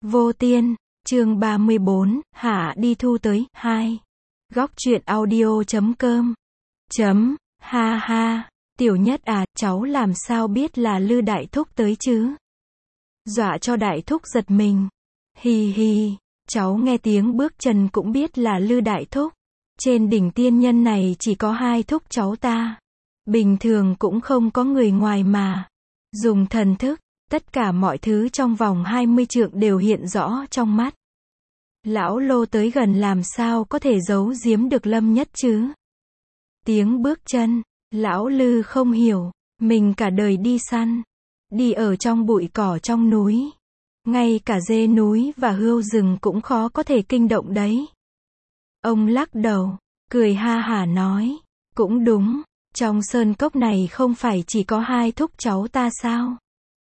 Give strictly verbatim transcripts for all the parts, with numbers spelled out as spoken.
Vô Tiên, chương ba mươi bốn, Hạ đi thu tới, hai. Góc truyện audio chấm com. Chấm, ha ha, Tiểu Nhất à, cháu làm sao biết là Lư Đại Thúc tới chứ? Dọa cho Đại Thúc giật mình. Hi hi, cháu nghe tiếng bước chân cũng biết là Lư Đại Thúc. Trên đỉnh tiên nhân này chỉ có hai thúc cháu ta. Bình thường cũng không có người ngoài mà. Dùng thần thức, tất cả mọi thứ trong vòng hai mươi trượng đều hiện rõ trong mắt. Lão Lô tới gần làm sao có thể giấu giếm được Lâm Nhất chứ? Tiếng bước chân, lão Lư không hiểu, mình cả đời đi săn, đi ở trong bụi cỏ trong núi. Ngay cả dê núi và hươu rừng cũng khó có thể kinh động đấy. Ông lắc đầu, cười ha hả nói, cũng đúng, trong sơn cốc này không phải chỉ có hai thúc cháu ta sao?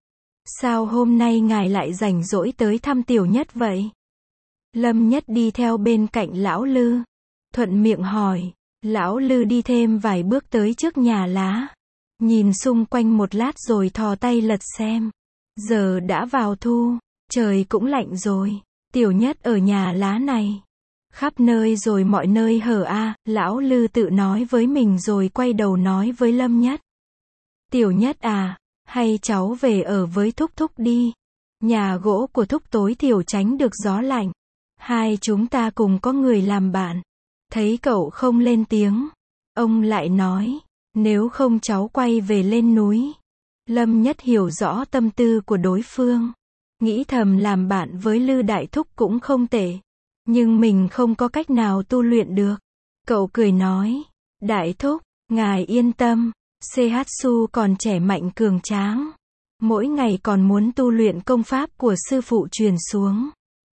Sao hôm nay ngài lại rảnh rỗi tới thăm Tiểu Nhất vậy? Lâm Nhất đi theo bên cạnh lão Lư, thuận miệng hỏi. Lão Lư đi thêm vài bước tới trước nhà lá, nhìn xung quanh một lát rồi thò tay lật xem. Giờ đã vào thu, trời cũng lạnh rồi, Tiểu Nhất ở nhà lá này. Khắp nơi rồi mọi nơi hở a, à, lão Lư tự nói với mình rồi quay đầu nói với Lâm Nhất. Tiểu Nhất à, hay cháu về ở với thúc thúc đi. Nhà gỗ của thúc tối thiểu tránh được gió lạnh. Hai chúng ta cùng có người làm bạn. Thấy cậu không lên tiếng, ông lại nói, nếu không cháu quay về lên núi. Lâm Nhất hiểu rõ tâm tư của đối phương, nghĩ thầm làm bạn với Lư Đại Thúc cũng không tệ, nhưng mình không có cách nào tu luyện được. Cậu cười nói, Đại Thúc, ngài yên tâm, Seihatsu còn trẻ mạnh cường tráng, mỗi ngày còn muốn tu luyện công pháp của sư phụ truyền xuống.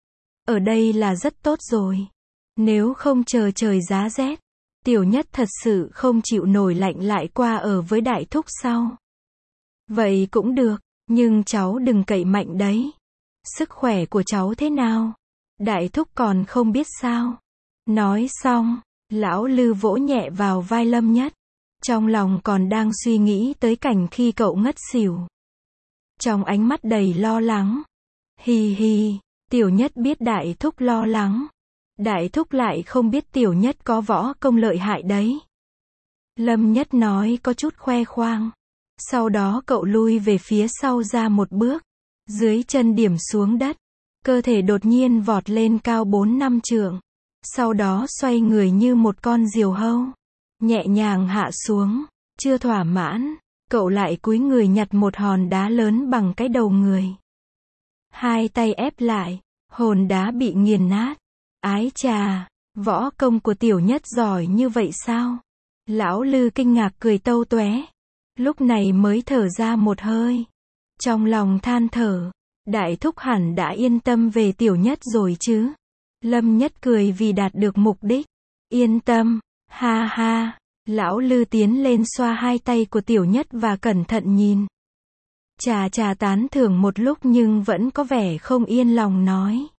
Ở đây là rất tốt rồi. Nếu không chờ trời giá rét, Tiểu Nhất thật sự không chịu nổi lạnh lại qua ở với Đại Thúc sau. Vậy cũng được, nhưng cháu đừng cậy mạnh đấy. Sức khỏe của cháu thế nào? Đại Thúc còn không biết sao? Nói xong, lão Lư vỗ nhẹ vào vai Lâm Nhất. Trong lòng còn đang suy nghĩ tới cảnh khi cậu ngất xỉu. Trong ánh mắt đầy lo lắng. Hi hi, Tiểu Nhất biết Đại Thúc lo lắng. Đại Thúc lại không biết Tiểu Nhất có võ công lợi hại đấy. Lâm Nhất nói có chút khoe khoang. Sau đó cậu lui về phía sau ra một bước. Dưới chân điểm xuống đất. Cơ thể đột nhiên vọt lên cao bốn năm trượng. Sau đó xoay người như một con diều hâu. Nhẹ nhàng hạ xuống. Chưa thỏa mãn, cậu lại cúi người nhặt một hòn đá lớn bằng cái đầu người. Hai tay ép lại. Hòn đá bị nghiền nát. Ái chà, võ công của Tiểu Nhất giỏi như vậy sao? Lão Lư kinh ngạc cười tâu tué. Lúc này mới thở ra một hơi. Trong lòng than thở, Đại Thúc hẳn đã yên tâm về Tiểu Nhất rồi chứ? Lâm Nhất cười vì đạt được mục đích. Yên tâm, ha ha. Lão Lư tiến lên xoa hai tay của Tiểu Nhất và cẩn thận nhìn. Chà chà tán thưởng một lúc nhưng vẫn có vẻ không yên lòng nói.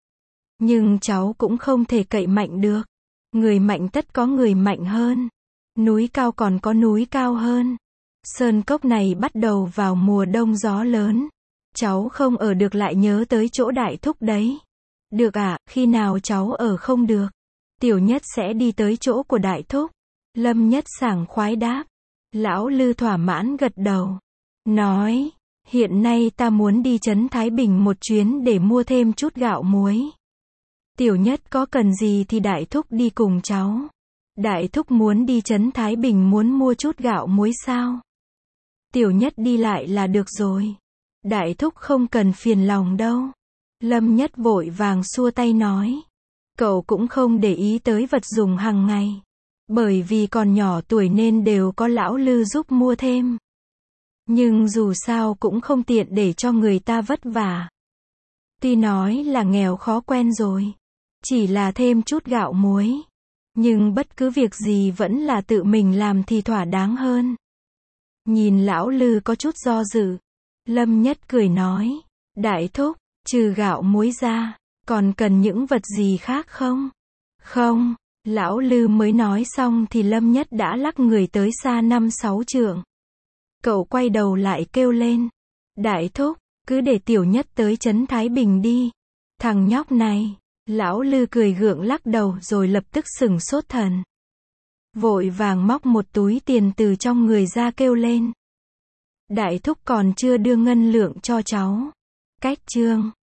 Nhưng cháu cũng không thể cậy mạnh được. Người mạnh tất có người mạnh hơn. Núi cao còn có núi cao hơn. Sơn cốc này bắt đầu vào mùa đông gió lớn. Cháu không ở được lại nhớ tới chỗ Đại Thúc đấy. Được ạ, à, khi nào cháu ở không được, Tiểu Nhất sẽ đi tới chỗ của Đại Thúc. Lâm Nhất sảng khoái đáp. Lão Lư thỏa mãn gật đầu. Nói, hiện nay ta muốn đi trấn Thái Bình một chuyến để mua thêm chút gạo muối. Tiểu Nhất có cần gì thì Đại Thúc đi cùng cháu. Đại Thúc muốn đi trấn Thái Bình muốn mua chút gạo muối sao? Tiểu Nhất đi lại là được rồi. Đại Thúc không cần phiền lòng đâu. Lâm Nhất vội vàng xua tay nói. Cậu cũng không để ý tới vật dùng hàng ngày. Bởi vì còn nhỏ tuổi nên đều có lão Lư giúp mua thêm. Nhưng dù sao cũng không tiện để cho người ta vất vả. Tuy nói là nghèo khó quen rồi. Chỉ là thêm chút gạo muối. Nhưng bất cứ việc gì vẫn là tự mình làm thì thỏa đáng hơn. Nhìn lão Lư có chút do dự. Lâm Nhất cười nói. Đại Thúc, trừ gạo muối ra, còn cần những vật gì khác không? Không, lão Lư mới nói xong thì Lâm Nhất đã lắc người tới xa năm sáu trượng. Cậu quay đầu lại kêu lên. Đại Thúc, cứ để Tiểu Nhất tới trấn Thái Bình đi. Thằng nhóc này. Lão Lư cười gượng lắc đầu rồi lập tức sửng sốt thần. Vội vàng móc một túi tiền từ trong người ra kêu lên. Đại thúc còn chưa đưa ngân lượng cho cháu. Cách chương